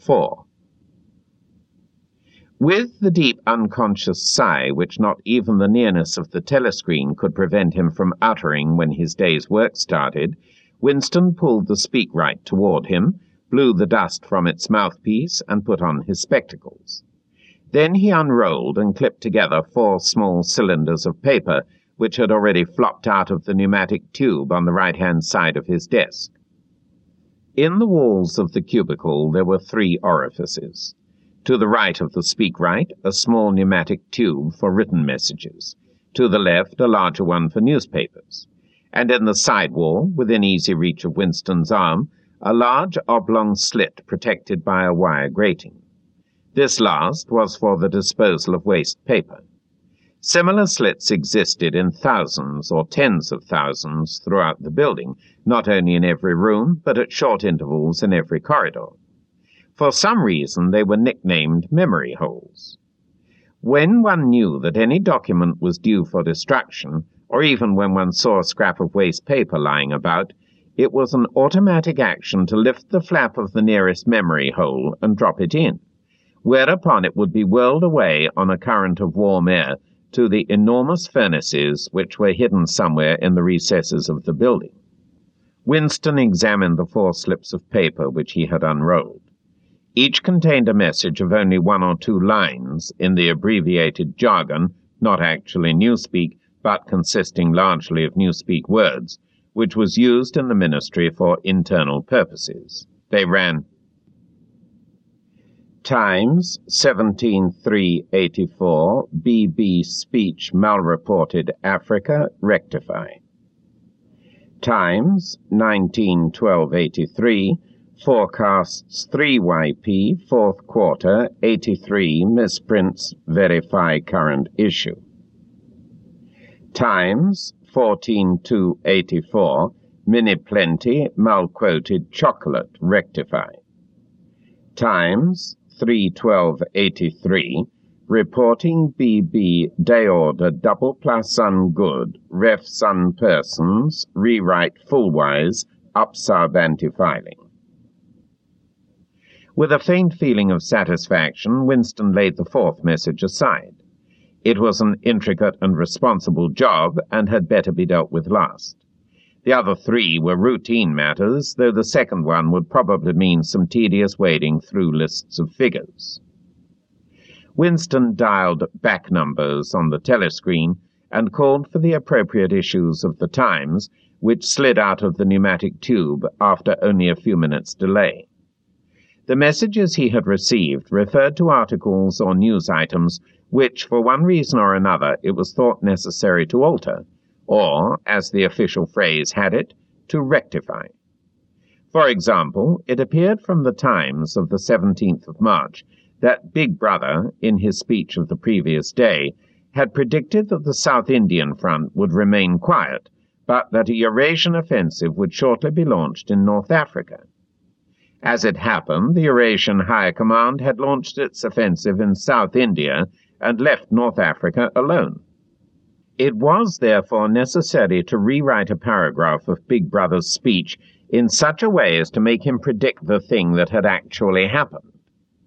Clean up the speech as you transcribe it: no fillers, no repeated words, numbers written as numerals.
4. With the deep unconscious sigh which not even the nearness of the telescreen could prevent him from uttering when his day's work started, Winston pulled the speakwrite toward him, blew the dust from its mouthpiece, and put on his spectacles. Then he unrolled and clipped together 4 small cylinders of paper, which had already flopped out of the pneumatic tube on the right-hand side of his desk. In the walls of the cubicle there were 3 orifices. To the right of the speakwrite, a small pneumatic tube for written messages. To the left, a larger one for newspapers. And in the side wall, within easy reach of Winston's arm, a large oblong slit protected by a wire grating. This last was for the disposal of waste paper. Similar slits existed in thousands or tens of thousands throughout the building, not only in every room, but at short intervals in every corridor. For some reason they were nicknamed memory holes. When one knew that any document was due for destruction, or even when one saw a scrap of waste paper lying about, it was an automatic action to lift the flap of the nearest memory hole and drop it in, whereupon it would be whirled away on a current of warm air to the enormous furnaces which were hidden somewhere in the recesses of the building. Winston examined the 4 slips of paper which he had unrolled. Each contained a message of only 1 or 2 lines in the abbreviated jargon, not actually Newspeak, but consisting largely of Newspeak words, which was used in the ministry for internal purposes. They ran: Times, 17/3/84, BB speech malreported Africa, rectify. Times, 19/12/83, forecasts 3YP, 4th quarter, 83, misprints, verify current issue. Times, 14/2/84, mini plenty, malquoted chocolate, rectify. Times, 3/12/83, reporting BB day order double plus ungood, ref sun persons, rewrite fullwise, up sub anti-filing. With a faint feeling of satisfaction, Winston laid the 4th message aside. It was an intricate and responsible job, and had better be dealt with last. The other 3 were routine matters, though the second one would probably mean some tedious wading through lists of figures. Winston dialed back numbers on the telescreen and called for the appropriate issues of the Times, which slid out of the pneumatic tube after only a few minutes' delay. The messages he had received referred to articles or news items which, for one reason or another, it was thought necessary to alter, or, as the official phrase had it, to rectify. For example, it appeared from the Times of the 17th of March that Big Brother, in his speech of the previous day, had predicted that the South Indian front would remain quiet, but that a Eurasian offensive would shortly be launched in North Africa. As it happened, the Eurasian High Command had launched its offensive in South India and left North Africa alone. It was therefore necessary to rewrite a paragraph of Big Brother's speech in such a way as to make him predict the thing that had actually happened.